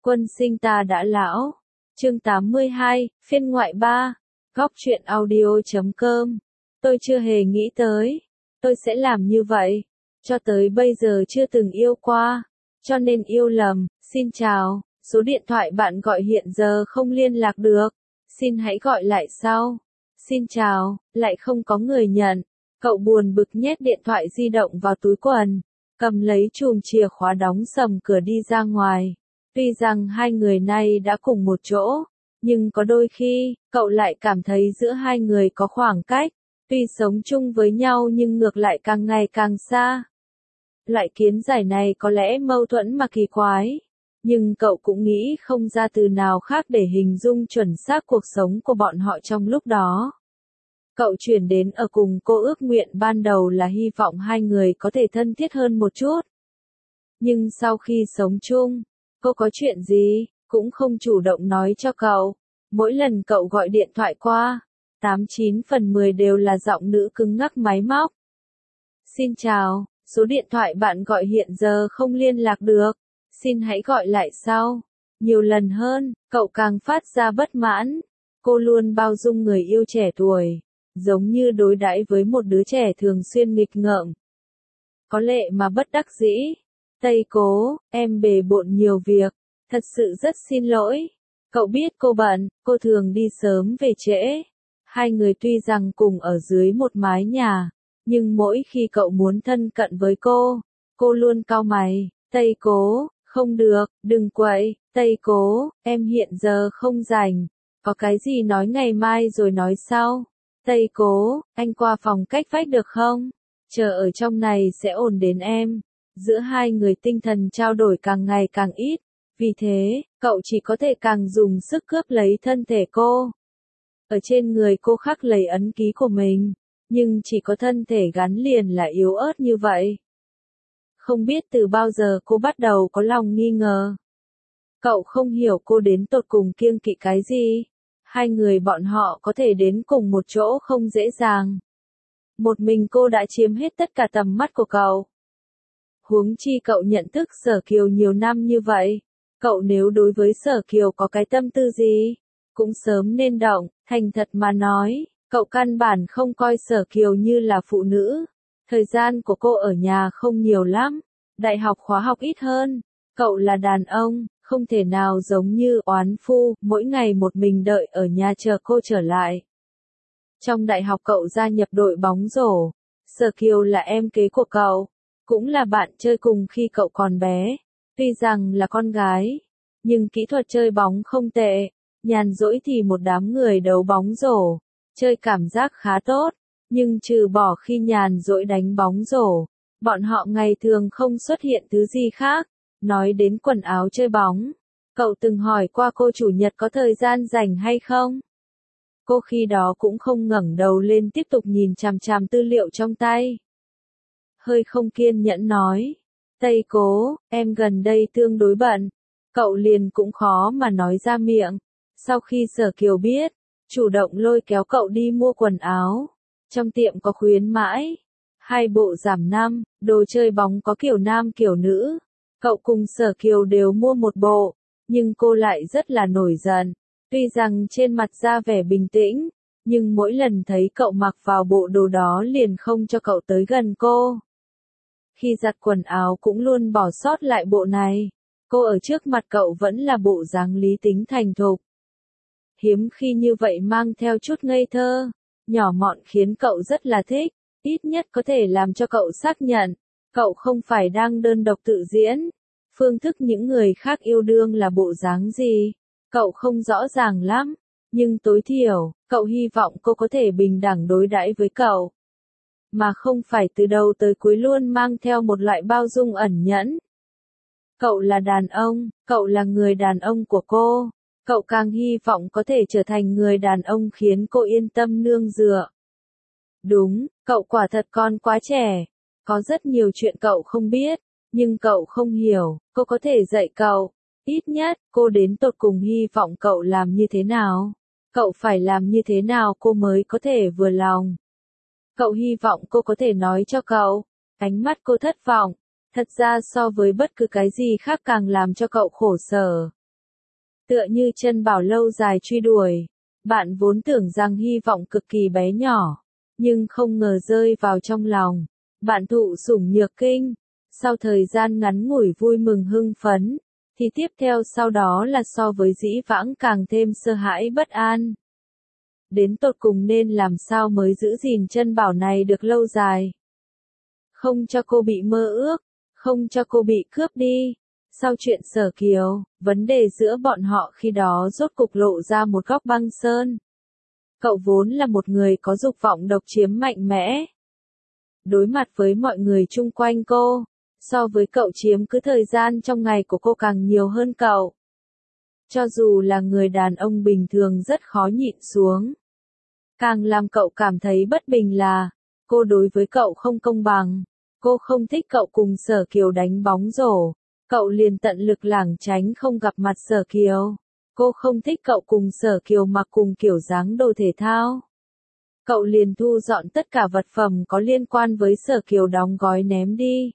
Quân sinh ta đã lão. Chương 82, phiên ngoại 3. Góc truyện audio.com. Tôi chưa hề nghĩ tới. Tôi sẽ làm như vậy. Cho tới bây giờ chưa từng yêu qua. Cho nên yêu lầm. Xin chào. Số điện thoại bạn gọi hiện giờ không liên lạc được. Xin hãy gọi lại sau. Xin chào. Lại không có người nhận. Cậu buồn bực nhét điện thoại di động vào túi quần. Cầm lấy chùm chìa khóa đóng sầm cửa đi ra ngoài. Tuy rằng hai người này đã cùng một chỗ, nhưng có đôi khi, cậu lại cảm thấy giữa hai người có khoảng cách. Tuy sống chung với nhau nhưng ngược lại càng ngày càng xa. Loại kiến giải này có lẽ mâu thuẫn mà kỳ quái. Nhưng cậu cũng nghĩ không ra từ nào khác để hình dung chuẩn xác cuộc sống của bọn họ trong lúc đó. Cậu chuyển đến ở cùng cô ước nguyện ban đầu là hy vọng hai người có thể thân thiết hơn một chút. Nhưng sau khi sống chung, cô có chuyện gì, cũng không chủ động nói cho cậu. Mỗi lần cậu gọi điện thoại qua, 89 phần 10 đều là giọng nữ cứng ngắc máy móc. Xin chào, số điện thoại bạn gọi hiện giờ không liên lạc được. Xin hãy gọi lại sau. Nhiều lần hơn, cậu càng phát ra bất mãn. Cô luôn bao dung người yêu trẻ tuổi, giống như đối đãi với một đứa trẻ thường xuyên nghịch ngợm. Có lệ mà bất đắc dĩ. Tây Cố, em bề bộn nhiều việc, thật sự rất xin lỗi. Cậu biết cô bận, cô thường đi sớm về trễ. Hai người tuy rằng cùng ở dưới một mái nhà, nhưng mỗi khi cậu muốn thân cận với cô luôn cau mày. Tây Cố, không được, đừng quậy. Tây Cố, em hiện giờ không rảnh. Có cái gì nói ngày mai rồi nói sau. Tây Cố, anh qua phòng cách vách được không? Chờ ở trong này sẽ ổn đến em. Giữa hai người tinh thần trao đổi càng ngày càng ít. Vì thế, cậu chỉ có thể càng dùng sức cướp lấy thân thể cô. Ở trên người cô khắc lấy ấn ký của mình. Nhưng chỉ có thân thể gắn liền là yếu ớt như vậy. Không biết từ bao giờ cô bắt đầu có lòng nghi ngờ. Cậu không hiểu cô đến tột cùng kiêng kỵ cái gì. Hai người bọn họ có thể đến cùng một chỗ không dễ dàng. Một mình cô đã chiếm hết tất cả tầm mắt của cậu. Huống chi cậu nhận thức Sở Kiều nhiều năm như vậy. Cậu nếu đối với Sở Kiều có cái tâm tư gì, cũng sớm nên động. Thành thật mà nói, cậu căn bản không coi Sở Kiều như là phụ nữ. Thời gian của cô ở nhà không nhiều lắm. Đại học khóa học ít hơn. Cậu là đàn ông, không thể nào giống như oán phu, mỗi ngày một mình đợi ở nhà chờ cô trở lại. Trong đại học cậu gia nhập đội bóng rổ. Sở Kiều là em kế của cậu. Cũng là bạn chơi cùng khi cậu còn bé. Tuy rằng là con gái, nhưng kỹ thuật chơi bóng không tệ. Nhàn rỗi thì một đám người đấu bóng rổ. Chơi cảm giác khá tốt. Nhưng trừ bỏ khi nhàn rỗi đánh bóng rổ, bọn họ ngày thường không xuất hiện thứ gì khác. Nói đến quần áo chơi bóng, cậu từng hỏi qua cô chủ nhật có thời gian rảnh hay không? Cô khi đó cũng không ngẩng đầu lên tiếp tục nhìn chằm chằm tư liệu trong tay. Hơi không kiên nhẫn nói. Tây Cố, em gần đây tương đối bận. Cậu liền cũng khó mà nói ra miệng. Sau khi Sở Kiều biết, chủ động lôi kéo cậu đi mua quần áo. Trong tiệm có khuyến mãi. 2 bộ giảm 5, đồ chơi bóng có kiểu nam kiểu nữ. Cậu cùng Sở Kiều đều mua một bộ. Nhưng cô lại rất là nổi giận. Tuy rằng trên mặt ra vẻ bình tĩnh, nhưng mỗi lần thấy cậu mặc vào bộ đồ đó liền không cho cậu tới gần cô. Khi giặt quần áo cũng luôn bỏ sót lại bộ này. Cô ở trước mặt cậu vẫn là bộ dáng lý tính thành thục. Hiếm khi như vậy mang theo chút ngây thơ, nhỏ mọn khiến cậu rất là thích, ít nhất có thể làm cho cậu xác nhận, cậu không phải đang đơn độc tự diễn. Phương thức những người khác yêu đương là bộ dáng gì, cậu không rõ ràng lắm, nhưng tối thiểu, cậu hy vọng cô có thể bình đẳng đối đãi với cậu. Mà không phải từ đầu tới cuối luôn mang theo một loại bao dung ẩn nhẫn. Cậu là đàn ông, cậu là người đàn ông của cô. Cậu càng hy vọng có thể trở thành người đàn ông khiến cô yên tâm nương dựa. Đúng, cậu quả thật còn quá trẻ. Có rất nhiều chuyện cậu không biết, nhưng cậu không hiểu, cô có thể dạy cậu. Ít nhất, cô đến tột cùng hy vọng cậu làm như thế nào. Cậu phải làm như thế nào cô mới có thể vừa lòng. Cậu hy vọng cô có thể nói cho cậu. Ánh mắt cô thất vọng. Thật ra so với bất cứ cái gì khác càng làm cho cậu khổ sở. Tựa như Trân Bảo lâu dài truy đuổi, bạn vốn tưởng rằng hy vọng cực kỳ bé nhỏ, nhưng không ngờ rơi vào trong lòng. Bạn thụ sủng nhược kinh, sau thời gian ngắn ngủi vui mừng hưng phấn, thì tiếp theo sau đó là so với dĩ vãng càng thêm sợ hãi bất an. Đến tột cùng nên làm sao mới giữ gìn Trân Bảo này được lâu dài? Không cho cô bị mơ ước, không cho cô bị cướp đi. Sau chuyện Sở Kiều, vấn đề giữa bọn họ khi đó rốt cục lộ ra một góc băng sơn. Cậu vốn là một người có dục vọng độc chiếm mạnh mẽ. Đối mặt với mọi người chung quanh cô, so với cậu chiếm cứ thời gian trong ngày của cô càng nhiều hơn cậu. Cho dù là người đàn ông bình thường rất khó nhịn xuống. Càng làm cậu cảm thấy bất bình là, cô đối với cậu không công bằng. Cô không thích cậu cùng Sở Kiều đánh bóng rổ. Cậu liền tận lực lảng tránh không gặp mặt Sở Kiều. Cô không thích cậu cùng Sở Kiều mặc cùng kiểu dáng đồ thể thao. Cậu liền thu dọn tất cả vật phẩm có liên quan với Sở Kiều đóng gói ném đi.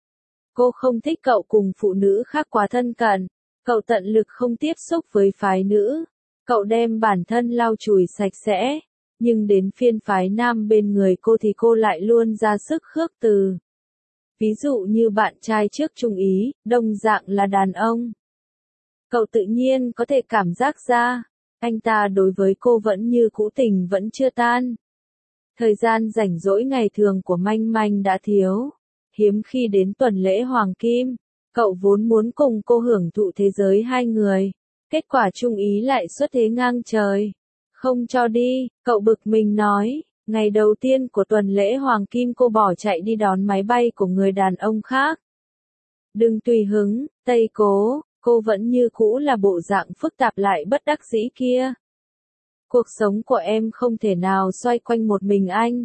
Cô không thích cậu cùng phụ nữ khác quá thân cận. Cậu tận lực không tiếp xúc với phái nữ. Cậu đem bản thân lau chùi sạch sẽ. Nhưng đến phiên phái nam bên người cô thì cô lại luôn ra sức khước từ. Ví dụ như bạn trai trước Trung Ý, đồng dạng là đàn ông. Cậu tự nhiên có thể cảm giác ra, anh ta đối với cô vẫn như cũ, tình vẫn chưa tan. Thời gian rảnh rỗi ngày thường của Manh Manh đã thiếu. Hiếm khi đến tuần lễ Hoàng Kim, cậu vốn muốn cùng cô hưởng thụ thế giới hai người. Kết quả Trung Ý lại xuất thế ngang trời. Không cho đi, cậu bực mình nói. Ngày đầu tiên của tuần lễ Hoàng Kim cô bỏ chạy đi đón máy bay của người đàn ông khác. Đừng tùy hứng, Tây Cố, cô vẫn như cũ là bộ dạng phức tạp lại bất đắc dĩ kia. Cuộc sống của em không thể nào xoay quanh một mình anh.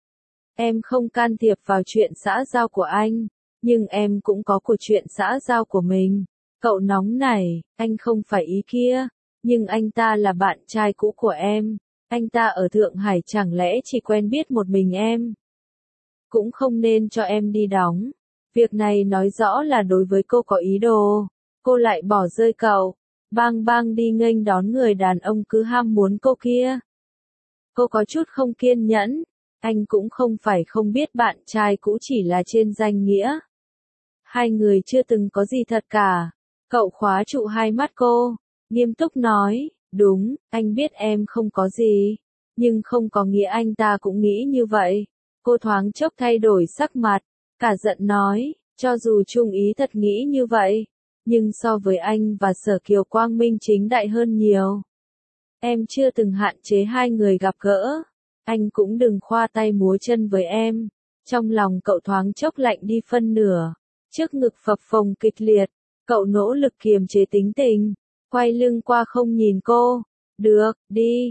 Em không can thiệp vào chuyện xã giao của anh, nhưng em cũng có cuộc chuyện xã giao của mình. Cậu nóng này, anh không phải ý kia, nhưng anh ta là bạn trai cũ của em. Anh ta ở Thượng Hải chẳng lẽ chỉ quen biết một mình em? Cũng không nên cho em đi đóng. Việc này nói rõ là đối với cô có ý đồ. Cô lại bỏ rơi cậu. Bang bang đi nghênh đón người đàn ông cứ ham muốn cô kia. Cô có chút không kiên nhẫn. Anh cũng không phải không biết bạn trai cũ chỉ là trên danh nghĩa. Hai người chưa từng có gì thật cả. Cậu khóa trụ hai mắt cô. Nghiêm túc nói. Đúng, anh biết em không có gì. Nhưng không có nghĩa anh ta cũng nghĩ như vậy. Cô thoáng chốc thay đổi sắc mặt. Cả giận nói, cho dù Trung Ý thật nghĩ như vậy. Nhưng so với anh và Sở Kiều quang minh chính đại hơn nhiều. Em chưa từng hạn chế hai người gặp gỡ. Anh cũng đừng khoa tay múa chân với em. Trong lòng cậu thoáng chốc lạnh đi phân nửa. Trước ngực phập phồng kịch liệt. Cậu nỗ lực kiềm chế tính tình. Quay lưng qua không nhìn cô. Được, đi,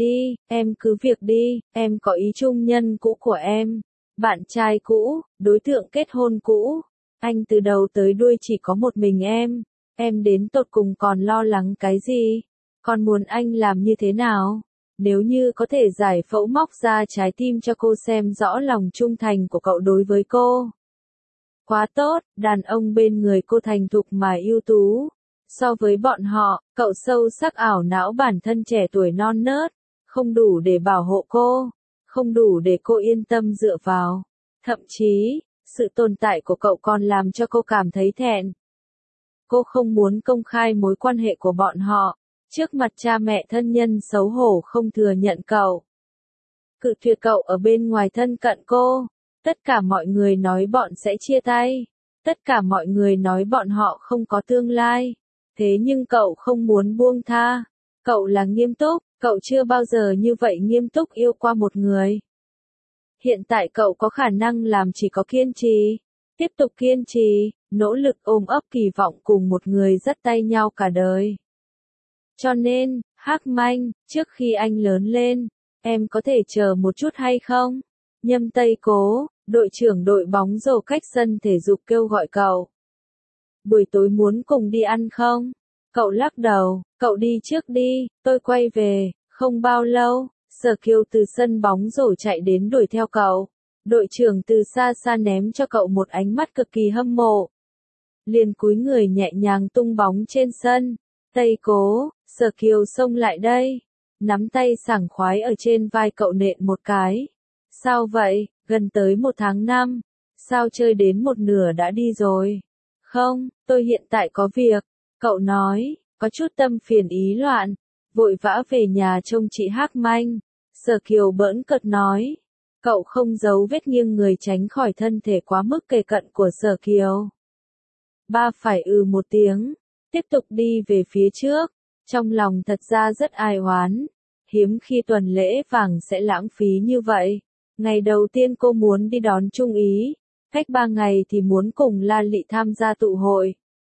em cứ việc đi, em có ý chung nhân cũ của em. Bạn trai cũ, đối tượng kết hôn cũ. Anh từ đầu tới đuôi chỉ có một mình em đến tột cùng còn lo lắng cái gì? Còn muốn anh làm như thế nào? Nếu như có thể giải phẫu móc ra trái tim cho cô xem rõ lòng trung thành của cậu đối với cô. Quá tốt, đàn ông bên người cô thành thục mà ưu tú. So với bọn họ, cậu sâu sắc ảo não bản thân trẻ tuổi non nớt, không đủ để bảo hộ cô, không đủ để cô yên tâm dựa vào. Thậm chí, sự tồn tại của cậu còn làm cho cô cảm thấy thẹn. Cô không muốn công khai mối quan hệ của bọn họ, trước mặt cha mẹ thân nhân xấu hổ không thừa nhận cậu. Cự tuyệt cậu ở bên ngoài thân cận cô. Tất cả mọi người nói bọn sẽ chia tay. Tất cả mọi người nói bọn họ không có tương lai. Thế nhưng cậu không muốn buông tha. Cậu là nghiêm túc, cậu chưa bao giờ như vậy nghiêm túc yêu qua một người. Hiện tại cậu có khả năng làm chỉ có kiên trì. Tiếp tục kiên trì, nỗ lực ôm ấp kỳ vọng cùng một người dắt tay nhau cả đời. Cho nên, Hắc Manh, trước khi anh lớn lên, em có thể chờ một chút hay không? Nhâm Tây Cố, đội trưởng đội bóng rổ cách sân thể dục kêu gọi cậu. Buổi tối muốn cùng đi ăn không? Cậu lắc đầu, cậu đi trước đi, tôi quay về. Không bao lâu, Sở Kiều từ sân bóng rổ chạy đến đuổi theo cậu. Đội trưởng từ xa xa ném cho cậu một ánh mắt cực kỳ hâm mộ. Liền cúi người nhẹ nhàng tung bóng trên sân. Tây Cố, Sở Kiều xông lại đây, nắm tay sảng khoái ở trên vai cậu nện một cái. Sao vậy, gần tới 1 tháng 5, sao chơi đến một nửa đã đi rồi? Không, tôi hiện tại có việc, cậu nói, có chút tâm phiền ý loạn, vội vã về nhà trông chị Hắc Manh. Sở Kiều bỡn cợt nói, cậu không giấu vết nghiêng người tránh khỏi thân thể quá mức kề cận của Sở Kiều. Ba phải một tiếng, tiếp tục đi về phía trước, trong lòng thật ra rất ai oán, hiếm khi tuần lễ vàng sẽ lãng phí như vậy. Ngày đầu tiên cô muốn đi đón Trung Ý, cách 3 ngày thì muốn cùng La Lị tham gia tụ hội.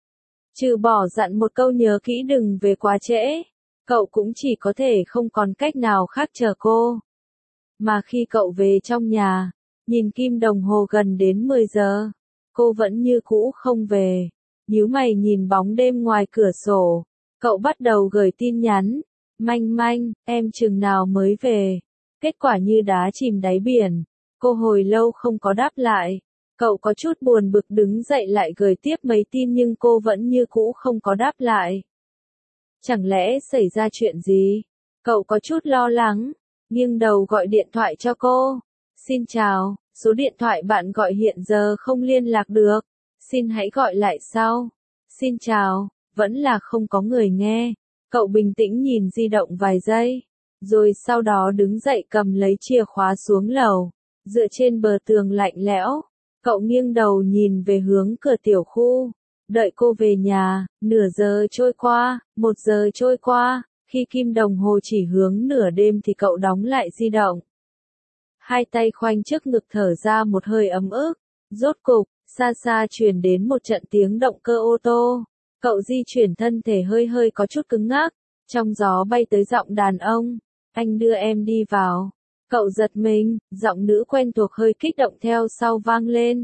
Trừ bỏ dặn một câu nhớ kỹ đừng về quá trễ, cậu cũng chỉ có thể không còn cách nào khác chờ cô. Mà khi cậu về trong nhà, nhìn kim đồng hồ gần đến 10 giờ, cô vẫn như cũ không về. Nhíu mày nhìn bóng đêm ngoài cửa sổ, cậu bắt đầu gửi tin nhắn, Manh Manh, em chừng nào mới về? Kết quả như đá chìm đáy biển, cô hồi lâu không có đáp lại. Cậu có chút buồn bực đứng dậy lại gửi tiếp mấy tin nhưng cô vẫn như cũ không có đáp lại. Chẳng lẽ xảy ra chuyện gì? Cậu có chút lo lắng, nghiêng đầu gọi điện thoại cho cô. Xin chào, số điện thoại bạn gọi hiện giờ không liên lạc được. Xin hãy gọi lại sau. Xin chào, vẫn là không có người nghe. Cậu bình tĩnh nhìn di động vài giây, rồi sau đó đứng dậy cầm lấy chìa khóa xuống lầu. Dựa trên bờ tường lạnh lẽo, cậu nghiêng đầu nhìn về hướng cửa tiểu khu. Đợi cô về nhà, nửa giờ trôi qua, 1 giờ trôi qua, khi kim đồng hồ chỉ hướng nửa đêm thì cậu đóng lại di động. Hai tay khoanh trước ngực thở ra một hơi ấm ức, rốt cục, xa xa truyền đến một trận tiếng động cơ ô tô. Cậu di chuyển thân thể hơi hơi có chút cứng ngắc, trong gió bay tới giọng đàn ông, anh đưa em đi vào. Cậu giật mình, giọng nữ quen thuộc hơi kích động theo sau vang lên.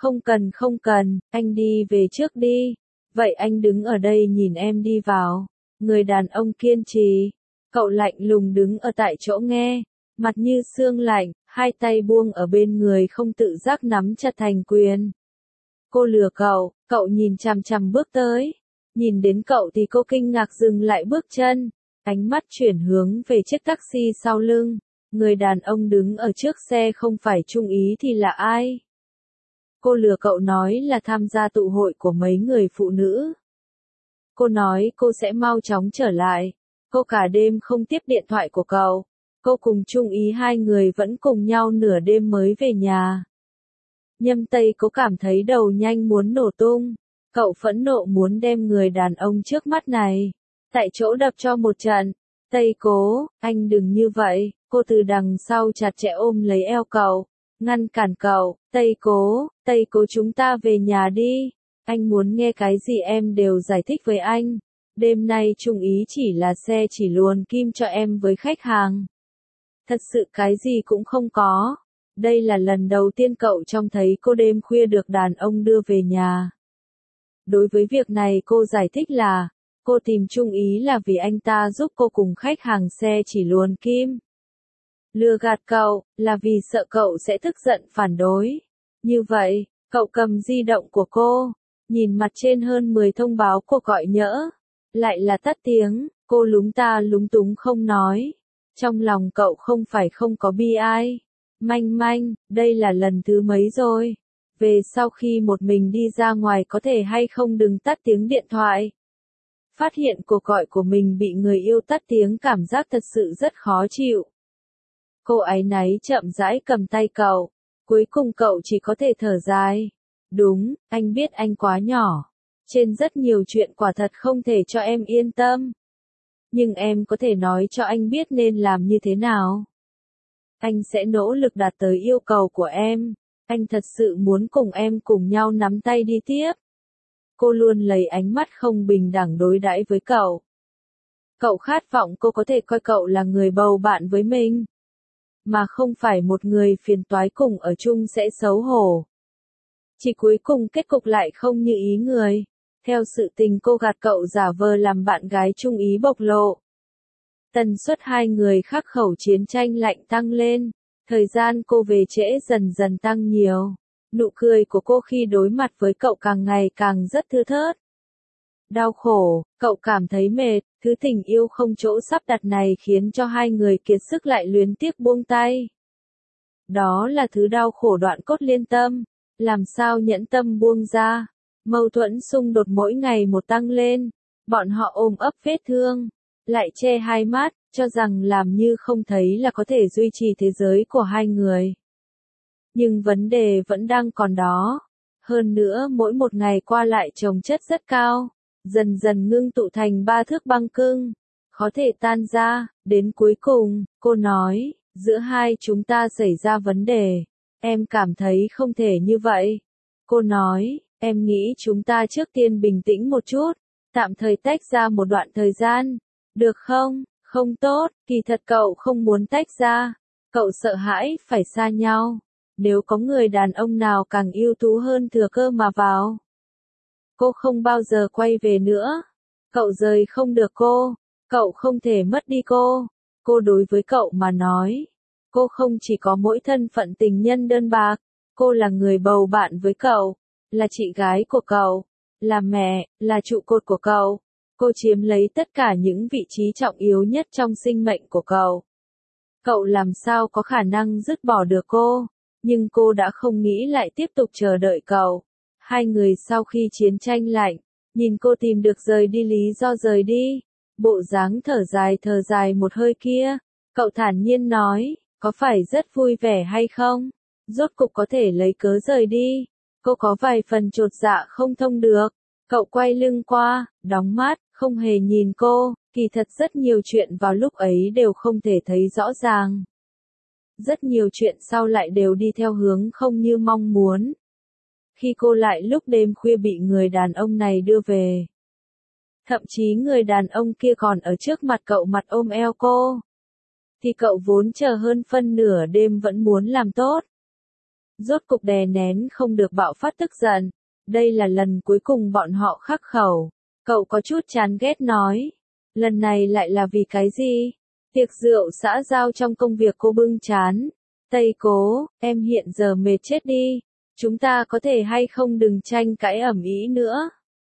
Không cần, anh đi về trước đi. Vậy anh đứng ở đây nhìn em đi vào. Người đàn ông kiên trì. Cậu lạnh lùng đứng ở tại chỗ nghe, mặt như xương lạnh, hai tay buông ở bên người không tự giác nắm chặt thành quyền. Cô lừa cậu nhìn chằm chằm bước tới. Nhìn đến cậu thì cô kinh ngạc dừng lại bước chân, ánh mắt chuyển hướng về chiếc taxi sau lưng. Người đàn ông đứng ở trước xe không phải Trung Ý thì là ai? Cô lừa cậu nói là tham gia tụ hội của mấy người phụ nữ. Cô nói cô sẽ mau chóng trở lại. Cô cả đêm không tiếp điện thoại của cậu. Cô cùng Trung Ý hai người vẫn cùng nhau nửa đêm mới về nhà. Nhâm Tây Cố cảm thấy đầu nhanh muốn nổ tung. Cậu phẫn nộ muốn đem người đàn ông trước mắt này tại chỗ đập cho một trận. Tây Cố, anh đừng như vậy. Cô từ đằng sau chặt chẽ ôm lấy eo cậu, ngăn cản cậu. Tây Cố chúng ta về nhà đi. Anh muốn nghe cái gì em đều giải thích với anh. Đêm nay Trung Ý chỉ là xe chỉ luồn kim cho em với khách hàng. Thật sự cái gì cũng không có. Đây là lần đầu tiên cậu trông thấy cô đêm khuya được đàn ông đưa về nhà. Đối với việc này cô giải thích là, cô tìm Trung Ý là vì anh ta giúp cô cùng khách hàng xe chỉ luồn kim. Lừa gạt cậu, là vì sợ cậu sẽ tức giận phản đối. Như vậy, cậu cầm di động của cô, nhìn mặt trên hơn 10 thông báo cuộc gọi nhỡ. Lại là tắt tiếng, cô lúng ta lúng túng không nói. Trong lòng cậu không phải không có bi ai. Manh Manh, đây là lần thứ mấy rồi? Về sau khi một mình đi ra ngoài có thể hay không đừng tắt tiếng điện thoại. Phát hiện cuộc gọi của mình bị người yêu tắt tiếng cảm giác thật sự rất khó chịu. Cô áy náy chậm rãi cầm tay cậu. Cuối cùng cậu chỉ có thể thở dài. Đúng, anh biết anh quá nhỏ. Trên rất nhiều chuyện quả thật không thể cho em yên tâm. Nhưng em có thể nói cho anh biết nên làm như thế nào. Anh sẽ nỗ lực đạt tới yêu cầu của em. Anh thật sự muốn cùng em cùng nhau nắm tay đi tiếp. Cô luôn lấy ánh mắt không bình đẳng đối đãi với cậu. Cậu khát vọng cô có thể coi cậu là người bầu bạn với mình. Mà không phải một người phiền toái cùng ở chung sẽ xấu hổ. Chỉ cuối cùng kết cục lại không như ý người. Theo sự tình cô gạt cậu giả vờ làm bạn gái Trung Ý bộc lộ. Tần suất hai người khắc khẩu chiến tranh lạnh tăng lên. Thời gian cô về trễ dần dần tăng nhiều. Nụ cười của cô khi đối mặt với cậu càng ngày càng rất thưa thớt. đau khổ, cậu cảm thấy mệt, thứ tình yêu không chỗ sắp đặt này khiến cho hai người kiệt sức lại luyến tiếc buông tay. Đó là thứ đau khổ đoạn cốt liên tâm, làm sao nhẫn tâm buông ra. Mâu thuẫn xung đột mỗi ngày một tăng lên, bọn họ ôm ấp vết thương, lại che hai mắt, cho rằng làm như không thấy là có thể duy trì thế giới của hai người. Nhưng vấn đề vẫn đang còn đó. Hơn nữa mỗi một ngày qua lại chồng chất rất cao, dần dần ngưng tụ thành ba thước băng cứng, khó thể tan ra, đến cuối cùng, cô nói, giữa hai chúng ta xảy ra vấn đề, em cảm thấy không thể như vậy. Cô nói, em nghĩ chúng ta trước tiên bình tĩnh một chút, tạm thời tách ra một đoạn thời gian, được không? Không tốt, kỳ thật cậu không muốn tách ra, cậu sợ hãi phải xa nhau. Nếu có người đàn ông nào càng ưu tú hơn thừa cơ mà vào, cô không bao giờ quay về nữa. Cậu rời không được cô, cậu không thể mất đi cô. Cô đối với cậu mà nói, cô không chỉ có mỗi thân phận tình nhân đơn bạc, cô là người bầu bạn với cậu, là chị gái của cậu, là mẹ, là trụ cột của cậu. Cô chiếm lấy tất cả những vị trí trọng yếu nhất trong sinh mệnh của cậu. Cậu làm sao có khả năng dứt bỏ được cô? Nhưng cô đã không nghĩ lại tiếp tục chờ đợi cậu. Hai người sau khi chiến tranh lạnh, nhìn cô tìm được rời đi lý do rời đi. Bộ dáng thở dài một hơi kia, cậu thản nhiên nói, có phải rất vui vẻ hay không? Rốt cục có thể lấy cớ rời đi. Cô có vài phần chột dạ không thông được. Cậu quay lưng qua, đóng mắt, không hề nhìn cô, kỳ thật rất nhiều chuyện vào lúc ấy đều không thể thấy rõ ràng. Rất nhiều chuyện sau lại đều đi theo hướng không như mong muốn. Khi cô lại lúc đêm khuya bị người đàn ông này đưa về. Thậm chí người đàn ông kia còn ở trước mặt cậu mặt ôm eo cô. Thì cậu vốn chờ hơn phân nửa đêm vẫn muốn làm tốt. Rốt cục đè nén không được bạo phát tức giận. Đây là lần cuối cùng bọn họ khắc khẩu. Cậu có chút chán ghét nói. Lần này lại là vì cái gì? Tiệc rượu xã giao trong công việc cô bưng chán. Tây Cố, em hiện giờ mệt chết đi. Chúng ta có thể hay không đừng tranh cãi ầm ĩ nữa.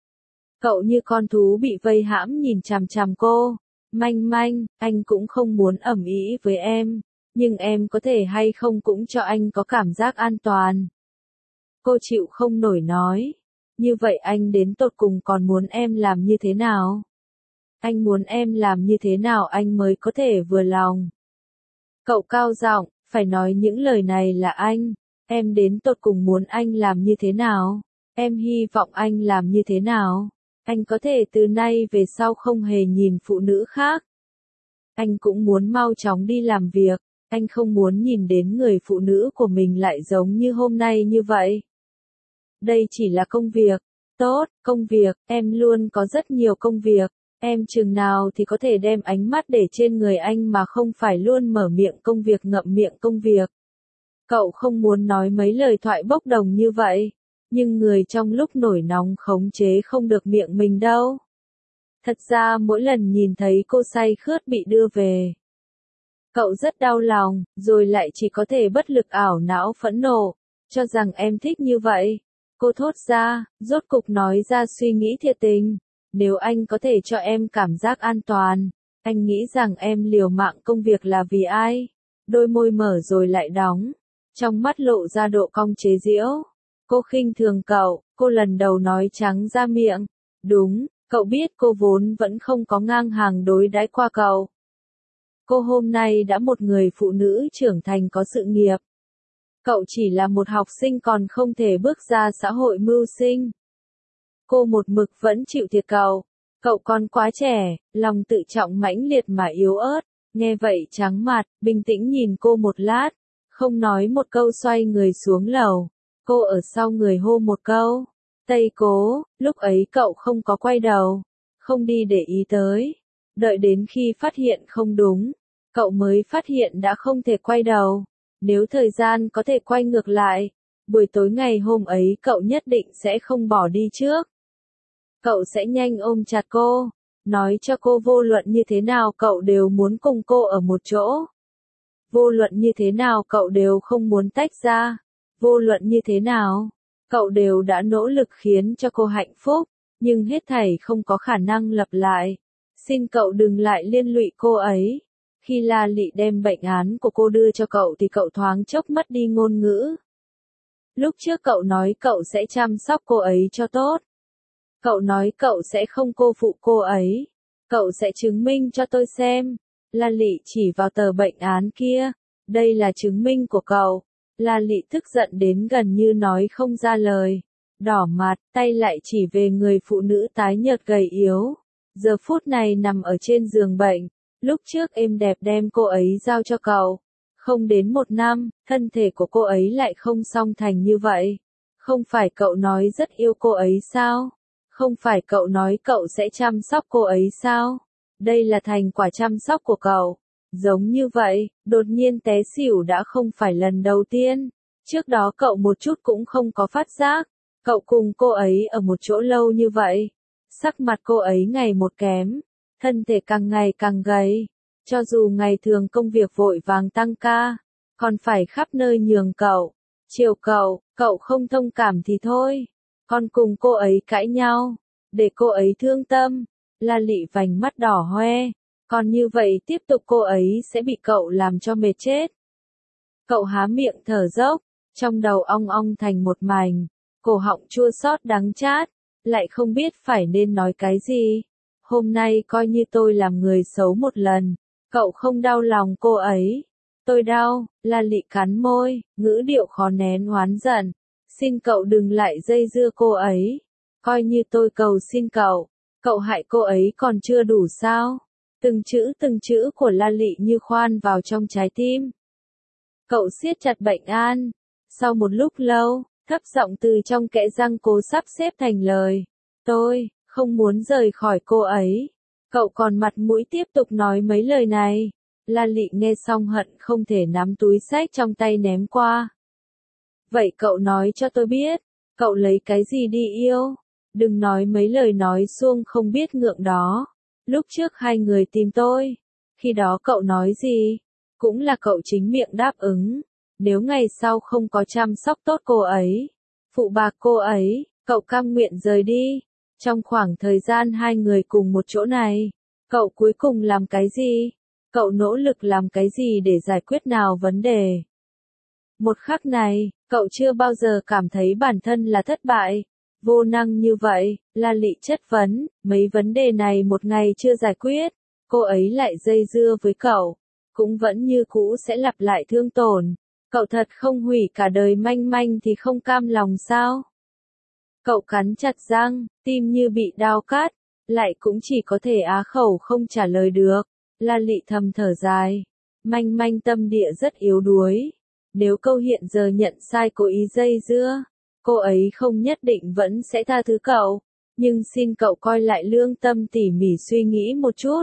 Cậu như con thú bị vây hãm nhìn chằm chằm cô. Manh manh, anh cũng không muốn ầm ĩ với em. Nhưng em có thể hay không cũng cho anh có cảm giác an toàn. Cô chịu không nổi nói. Như vậy anh đến tột cùng còn muốn em làm như thế nào? Anh muốn em làm như thế nào anh mới có thể vừa lòng? Cậu cao giọng, phải nói những lời này là anh. Em đến tột cùng muốn anh làm như thế nào? Em hy vọng anh làm như thế nào? Anh có thể từ nay về sau không hề nhìn phụ nữ khác. Anh cũng muốn mau chóng đi làm việc. Anh không muốn nhìn đến người phụ nữ của mình lại giống như hôm nay như vậy. Đây chỉ là công việc. Tốt, công việc, em luôn có rất nhiều công việc. Em chừng nào thì có thể đem ánh mắt để trên người anh mà không phải luôn mở miệng công việc ngậm miệng công việc. Cậu không muốn nói mấy lời thoại bốc đồng như vậy. Nhưng người trong lúc nổi nóng khống chế không được miệng mình đâu. Thật ra mỗi lần nhìn thấy cô say khướt bị đưa về. Cậu rất đau lòng, rồi lại chỉ có thể bất lực ảo não phẫn nộ. Cho rằng em thích như vậy. Cô thốt ra, rốt cục nói ra suy nghĩ thiệt tình. Nếu anh có thể cho em cảm giác an toàn, anh nghĩ rằng em liều mạng công việc là vì ai? Đôi môi mở rồi lại đóng, trong mắt lộ ra độ cong chế giễu. Cô khinh thường cậu, cô lần đầu nói trắng ra miệng. Đúng, cậu biết cô vốn vẫn không có ngang hàng đối đãi qua cậu. Cô hôm nay đã một người phụ nữ trưởng thành có sự nghiệp. Cậu chỉ là một học sinh còn không thể bước ra xã hội mưu sinh. Cô một mực vẫn chịu thiệt cậu. Cậu còn quá trẻ, lòng tự trọng mãnh liệt mà yếu ớt. Nghe vậy trắng mặt, bình tĩnh nhìn cô một lát. Không nói một câu xoay người xuống lầu. Cô ở sau người hô một câu. Tây Cố, lúc ấy cậu không có quay đầu. Không đi để ý tới. Đợi đến khi phát hiện không đúng. Cậu mới phát hiện đã không thể quay đầu. Nếu thời gian có thể quay ngược lại. Buổi tối ngày hôm ấy cậu nhất định sẽ không bỏ đi trước. Cậu sẽ nhanh ôm chặt cô, nói cho cô vô luận như thế nào cậu đều muốn cùng cô ở một chỗ. Vô luận như thế nào cậu đều không muốn tách ra. Vô luận như thế nào, cậu đều đã nỗ lực khiến cho cô hạnh phúc. nhưng hết thảy không có khả năng lặp lại. Xin cậu đừng lại liên lụy cô ấy. Khi La Lị đem bệnh án của cô đưa cho cậu thì cậu thoáng chốc mất đi ngôn ngữ. Lúc trước cậu nói cậu sẽ chăm sóc cô ấy cho tốt. Cậu nói cậu sẽ không cô phụ cô ấy. Cậu sẽ chứng minh cho tôi xem. La Lị chỉ vào tờ bệnh án kia. Đây là chứng minh của cậu. La Lị tức giận đến gần như nói không ra lời. Đỏ mặt, tay lại chỉ về người phụ nữ tái nhợt gầy yếu. Giờ phút này nằm ở trên giường bệnh. Lúc trước êm đẹp đem cô ấy giao cho cậu. Không đến 1 năm, thân thể của cô ấy lại không song thành như vậy. Không phải cậu nói rất yêu cô ấy sao? Không phải cậu nói cậu sẽ chăm sóc cô ấy sao? Đây là thành quả chăm sóc của cậu. Giống như vậy, đột nhiên té xỉu đã không phải lần đầu tiên. Trước đó cậu một chút cũng không có phát giác. Cậu cùng cô ấy ở một chỗ lâu như vậy. Sắc mặt cô ấy ngày một kém. Thân thể càng ngày càng gầy. Cho dù ngày thường công việc vội vàng tăng ca, còn phải khắp nơi nhường cậu, chiều cậu không thông cảm thì thôi. Còn cùng cô ấy cãi nhau, để cô ấy thương tâm. La Lị vành mắt đỏ hoe, còn như vậy tiếp tục cô ấy sẽ bị cậu làm cho mệt chết. Cậu há miệng thở dốc, trong đầu ong ong thành một mảnh, cổ họng chua xót đắng chát, lại không biết phải nên nói cái gì. Hôm nay coi như tôi làm người xấu một lần, cậu không đau lòng cô ấy. Tôi đau, La Lị cắn môi, ngữ điệu khó nén oán giận. Xin cậu đừng lại dây dưa cô ấy. Coi như tôi cầu xin cậu hại cô ấy còn chưa đủ sao? Từng chữ của La Lị như khoan vào trong trái tim. Cậu siết chặt bệnh an. Sau một lúc lâu, thấp giọng từ trong kẽ răng cố sắp xếp thành lời. Tôi không muốn rời khỏi cô ấy. Cậu còn mặt mũi tiếp tục nói mấy lời này. La Lị nghe xong hận không thể nắm túi xách trong tay ném qua. Vậy cậu nói cho tôi biết, cậu lấy cái gì đi yêu? Đừng nói mấy lời nói suông không biết ngượng đó. Lúc trước hai người tìm tôi, khi đó cậu nói gì? Cũng là cậu chính miệng đáp ứng. Nếu ngày sau không có chăm sóc tốt cô ấy, phụ bạc cô ấy, cậu cam nguyện rời đi. Trong khoảng thời gian hai người cùng một chỗ này, cậu cuối cùng làm cái gì? Cậu nỗ lực làm cái gì để giải quyết nào vấn đề? Một khắc này, cậu chưa bao giờ cảm thấy bản thân là thất bại, vô năng như vậy. La Lị chất vấn, mấy vấn đề này một ngày chưa giải quyết, cô ấy lại dây dưa với cậu, cũng vẫn như cũ sẽ lặp lại thương tổn. Cậu thật không hủy cả đời manh manh thì không cam lòng sao? Cậu cắn chặt răng, tim như bị đao cắt, lại cũng chỉ có thể á khẩu không trả lời được. La Lị thầm thở dài, manh manh tâm địa rất yếu đuối. Nếu câu hiện giờ nhận sai cố ý dây dưa, cô ấy không nhất định vẫn sẽ tha thứ cậu. Nhưng xin cậu coi lại lương tâm tỉ mỉ suy nghĩ một chút.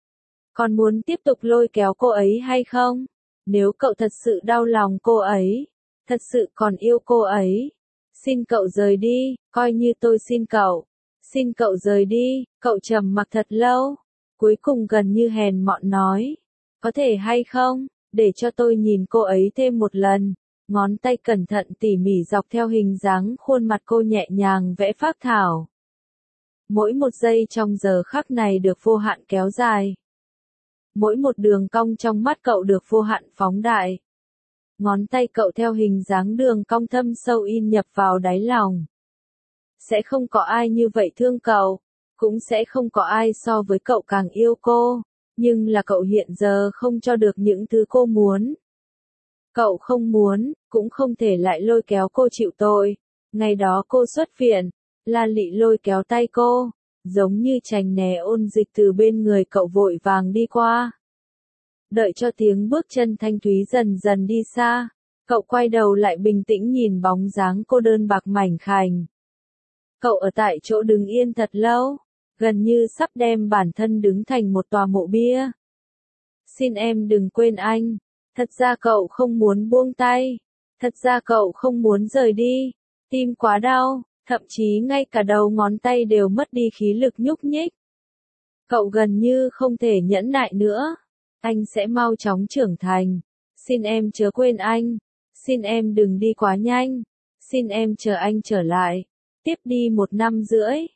Còn muốn tiếp tục lôi kéo cô ấy hay không? Nếu cậu thật sự đau lòng cô ấy, thật sự còn yêu cô ấy, xin cậu rời đi, coi như tôi xin cậu. Xin cậu rời đi. Cậu trầm mặc thật lâu, cuối cùng gần như hèn mọn nói. Có thể hay không, để cho tôi nhìn cô ấy thêm một lần. Ngón tay cẩn thận tỉ mỉ dọc theo hình dáng khuôn mặt cô nhẹ nhàng vẽ phác thảo. Mỗi một giây trong giờ khắc này được vô hạn kéo dài. Mỗi một đường cong trong mắt cậu được vô hạn phóng đại. Ngón tay cậu theo hình dáng đường cong thâm sâu in nhập vào đáy lòng. Sẽ không có ai như vậy thương cậu, cũng sẽ không có ai so với cậu càng yêu cô, nhưng là cậu hiện giờ không cho được những thứ cô muốn. Cậu không muốn, cũng không thể lại lôi kéo cô chịu tội. Ngày đó cô xuất viện, La Lị lôi kéo tay cô, giống như tránh né ôn dịch từ bên người cậu vội vàng đi qua. Đợi cho tiếng bước chân thanh thúy dần dần đi xa, cậu quay đầu lại bình tĩnh nhìn bóng dáng cô đơn bạc mảnh khảnh. Cậu ở tại chỗ đứng yên thật lâu, gần như sắp đem bản thân đứng thành một tòa mộ bia. Xin em đừng quên anh. Thật ra cậu không muốn buông tay. Thật ra cậu không muốn rời đi. Tim quá đau, thậm chí ngay cả đầu ngón tay đều mất đi khí lực nhúc nhích. Cậu gần như không thể nhẫn nại nữa. Anh sẽ mau chóng trưởng thành. Xin em chớ quên anh. Xin em đừng đi quá nhanh. Xin em chờ anh trở lại. Tiếp đi 1 năm rưỡi.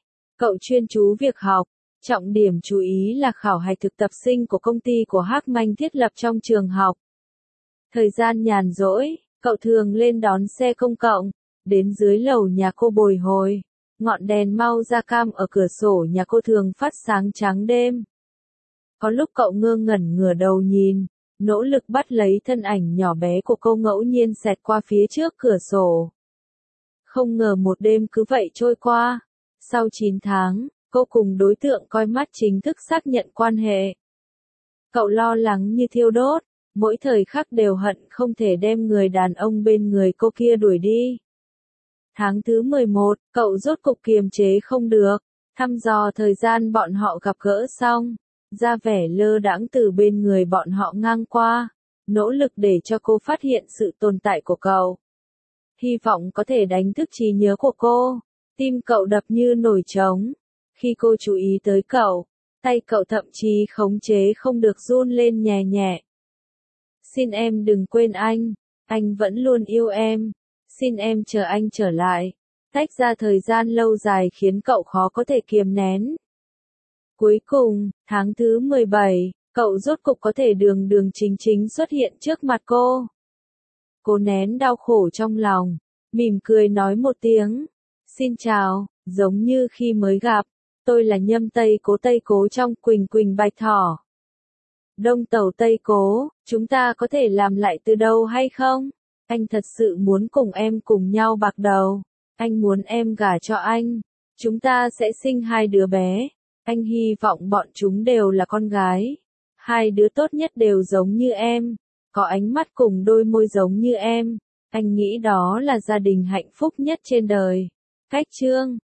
Cậu chuyên chú việc học, trọng điểm chú ý là khảo hạch thực tập sinh của công ty của Hắc Manh thiết lập trong trường học. Thời gian nhàn rỗi, cậu thường lên đón xe công cộng, đến dưới lầu nhà cô bồi hồi. Ngọn đèn mau da cam ở cửa sổ nhà cô thường phát sáng trắng đêm. Có lúc cậu ngơ ngẩn ngửa đầu nhìn, nỗ lực bắt lấy thân ảnh nhỏ bé của cô ngẫu nhiên xẹt qua phía trước cửa sổ. Không ngờ một đêm cứ vậy trôi qua. Sau 9 tháng, cô cùng đối tượng coi mắt chính thức xác nhận quan hệ. Cậu lo lắng như thiêu đốt, mỗi thời khắc đều hận không thể đem người đàn ông bên người cô kia đuổi đi. Tháng thứ 11, cậu rốt cục kiềm chế không được, thăm dò thời gian bọn họ gặp gỡ xong, ra vẻ lơ đãng từ bên người bọn họ ngang qua, nỗ lực để cho cô phát hiện sự tồn tại của cậu. Hy vọng có thể đánh thức trí nhớ của cô, tim cậu đập như nổi trống. Khi cô chú ý tới cậu, tay cậu thậm chí khống chế không được run lên nhẹ nhẹ. Xin em đừng quên anh vẫn luôn yêu em. Xin em chờ anh trở lại. Tách ra thời gian lâu dài khiến cậu khó có thể kiềm nén. Cuối cùng, tháng thứ 17, cậu rốt cục có thể đường đường chính chính xuất hiện trước mặt cô. Cô nén đau khổ trong lòng, mỉm cười nói một tiếng. Xin chào, giống như khi mới gặp, tôi là Nhâm Tây Cố trong Quỳnh Quỳnh Bạch Thỏ. Đông Tẩu Tây Cố, chúng ta có thể làm lại từ đầu hay không? Anh thật sự muốn cùng em cùng nhau bạc đầu. Anh muốn em gả cho anh. Chúng ta sẽ sinh 2 đứa bé. Anh hy vọng bọn chúng đều là con gái. 2 đứa tốt nhất đều giống như em. Có ánh mắt cùng đôi môi giống như em. Anh nghĩ đó là gia đình hạnh phúc nhất trên đời. Cách chương